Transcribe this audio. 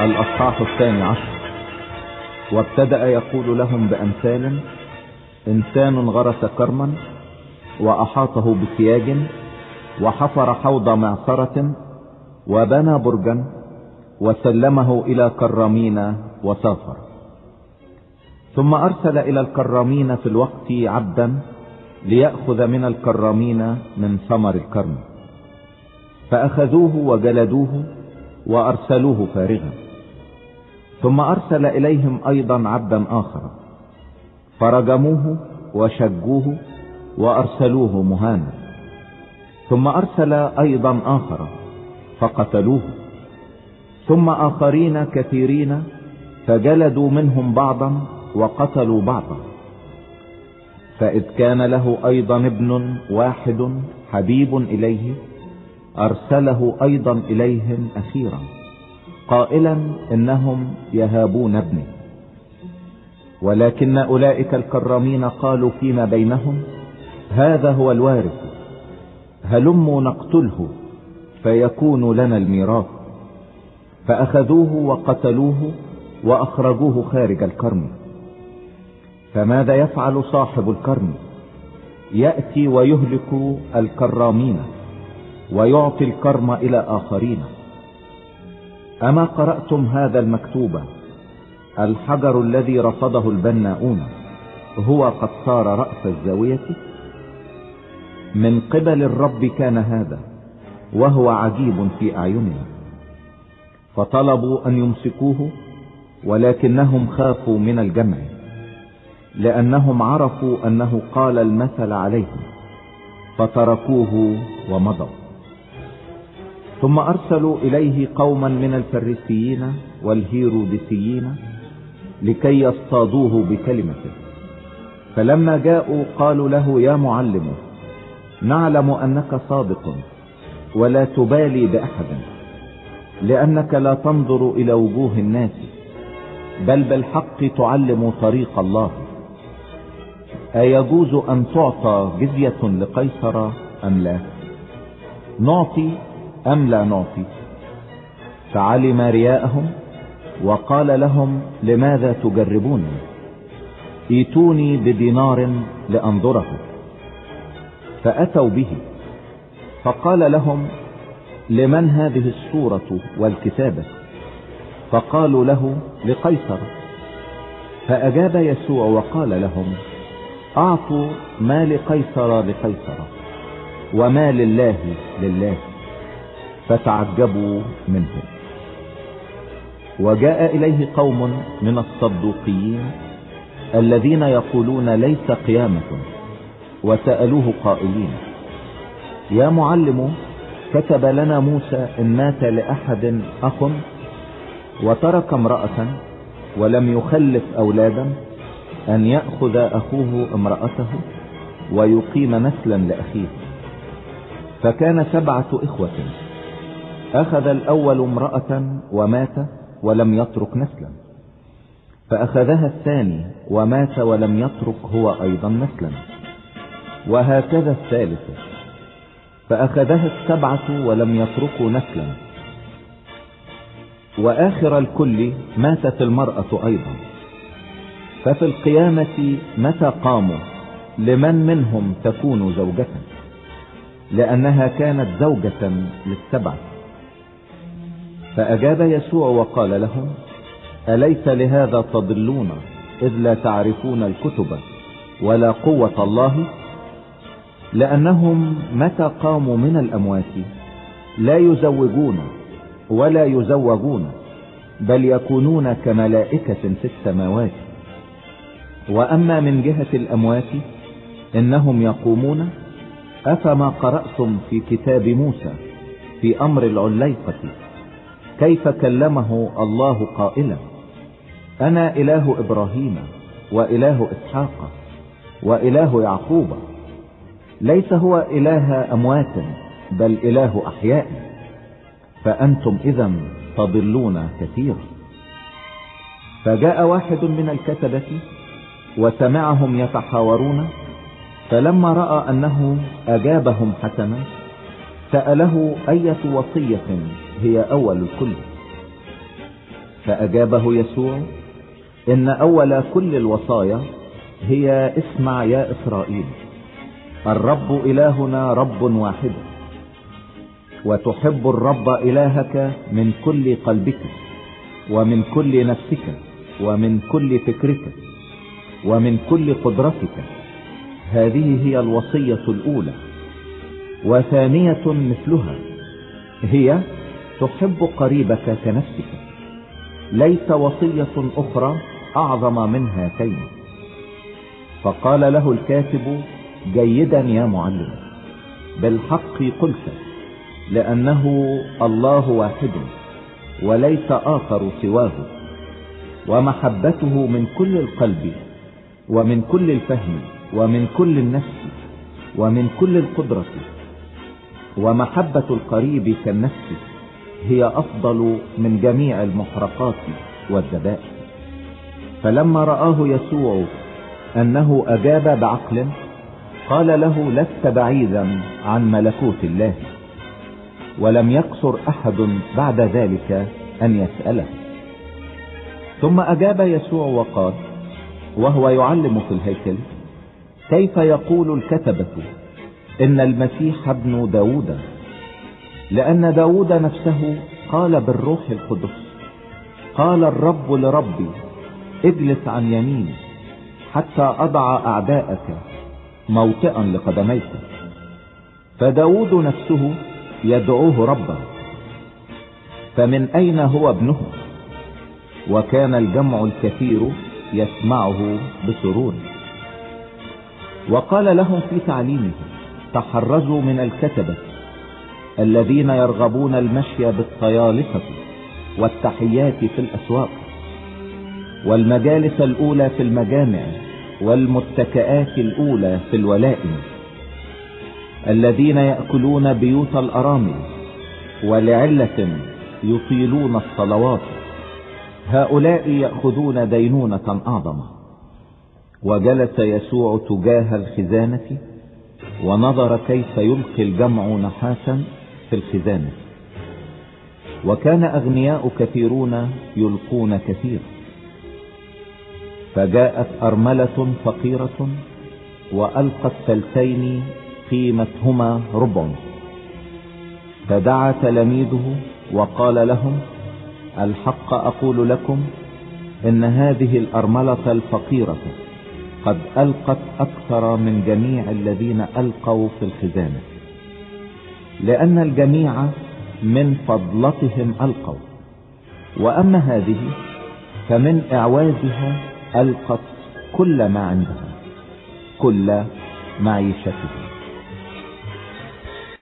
الأصحاح 12. وابتدأ يقول لهم بأمثال: إنسان غرس كرما وأحاطه بسياج وحفر حوض معصرة وبنى برجا وسلمه إلى كرامين وسافر. ثم أرسل إلى الكرامين في الوقت عبدا ليأخذ من الكرامين من ثمر الكرم، فأخذوه وجلدوه وأرسلوه فارغا. ثم أرسل إليهم أيضا عبدا آخر فرجموه وشجوه وأرسلوه مهانا. ثم أرسل أيضا آخر فقتلوه. ثم آخرين كثيرين فجلدوا منهم بعضا وقتلوا بعضا. فإذ كان له أيضا ابن واحد حبيب إليه أرسله أيضا إليهم أخيرا قائلا: إنهم يهابون ابني. ولكن أولئك الكرامين قالوا فيما بينهم: هذا هو الوارث، هلموا نقتله فيكون لنا الميراث. فأخذوه وقتلوه وأخرجوه خارج الكرم. فماذا يفعل صاحب الكرم؟ يأتي ويهلك الكرامين ويعطي الكرم إلى آخرين. أما قرأتم هذا المكتوب: الحجر الذي رفضه البناؤون هو قد صار رأس الزاوية؟ من قبل الرب كان هذا، وهو عجيب في أعيننا. فطلبوا أن يمسكوه، ولكنهم خافوا من الجمع، لأنهم عرفوا أنه قال المثل عليهم، فتركوه ومضوا. ثم أرسلوا إليه قوما من الفريسيين والهيروديسيين لكي يصطادوه بكلمته. فلما جاءوا قالوا له: يا معلم، نعلم أنك صادق ولا تبالي بأحد، لأنك لا تنظر إلى وجوه الناس، بل بالحق تعلم طريق الله. أيجوز أن تعطى جزية لقيصر أم لا؟ نعطي أم لا نعطي؟ فعلم رياءهم وقال لهم: لماذا تجربوني؟ ائتوني بدينار لأنظره. فأتوا به، فقال لهم: لمن هذه الصورة والكتابة؟ فقالوا له: لقيصر. فأجاب يسوع وقال لهم: أعطوا ما لقيصر لقيصر، وما لله لله. فتعجبوا منه. وجاء إليه قوم من الصدوقيين الذين يقولون: ليس قيامة، وسألوه قائلين: يا معلم، كتب لنا موسى إن مات لأحد أخ وترك امرأة ولم يخلف أولادا أن يأخذ أخوه امرأته ويقيم نسلا لأخيه. فكان 7 إخوة، أخذ الأول امرأة ومات ولم يترك نسلا، فأخذها الثاني ومات ولم يترك هو أيضا نسلا، وهكذا الثالث، فأخذها 7 ولم يتركوا نسلا، وآخر الكل ماتت المرأة أيضا. ففي القيامة متى قاموا لمن منهم تكون زوجة؟ لأنها كانت زوجة لل7. فأجاب يسوع وقال لهم: أليس لهذا تضلون إذ لا تعرفون الكتب ولا قوة الله؟ لأنهم متى قاموا من الأموات لا يزوجون ولا يزوجون، بل يكونون كملائكة في السماوات. وأما من جهة الأموات إنهم يقومون. أفما قرأتم في كتاب موسى في أمر العليقة كيف كلمه الله قائلا: أنا إله إبراهيم وإله إسحاق وإله يعقوب؟ ليس هو إله أموات بل إله أحياء. فأنتم إذن تضلون كثيرا. فجاء واحد من الكتبة وسمعهم يتحاورون، فلما رأى أنه أجابهم حسنا سأله: أية وصية هي أول الكل؟ فأجابه يسوع: إن أول كل الوصايا هي اسمع يا إسرائيل، الرب إلهنا رب واحد، وتحب الرب إلهك من كل قلبك ومن كل نفسك ومن كل فكرك ومن كل قدرتك. هذه هي الوصية الأولى. وثانية مثلها هي تحب قريبك كنفسك. ليس وصية أخرى أعظم من هاتين. فقال له الكاتب: جيدا يا معلم، بالحق قلت، لأنه الله واحد وليس آخر سواه، ومحبته من كل القلب ومن كل الفهم ومن كل النفس ومن كل القدرة. ومحبة القريب كالنفس هي أفضل من جميع المحرقات والذبائح. فلما رآه يسوع أنه أجاب بعقل، قال له: لست بعيدا عن ملكوت الله. ولم يقصر أحد بعد ذلك أن يسأله. ثم أجاب يسوع وقال وهو يعلم في الهيكل: كيف يقول الكتبة إن المسيح ابن داود؟ لأن داود نفسه قال بالروح القدس: قال الرب لربي اجلس عن يميني حتى أضع أعداءك موطئا لقدميك. فداود نفسه يدعوه ربا، فمن أين هو ابنه؟ وكان الجمع الكثير يسمعه بسرور. وقال لهم في تعليمه: تحرزوا من الكتبة الذين يرغبون المشي بالطيالسة والتحيات في الأسواق والمجالس الأولى في المجامع والمتكئات الأولى في الولائم، الذين يأكلون بيوت الأرامل ولعلة يطيلون الصلوات. هؤلاء يأخذون دينونة أعظم. وجلس يسوع تجاه الخزانة ونظر كيف يلقي الجمع نحاسا في الخزانة. وكان أغنياء كثيرون يلقون كثير. فجاءت أرملة فقيرة وألقت ثلثين قيمتهما ربع. فدعا تلاميذه وقال لهم: الحق أقول لكم إن هذه الأرملة الفقيرة قد ألقت أكثر من جميع الذين ألقوا في الخزانة، لأن الجميع من فضلتهم ألقوا، وأما هذه فمن إعوازها ألقت كل ما عندها، كل معيشتها.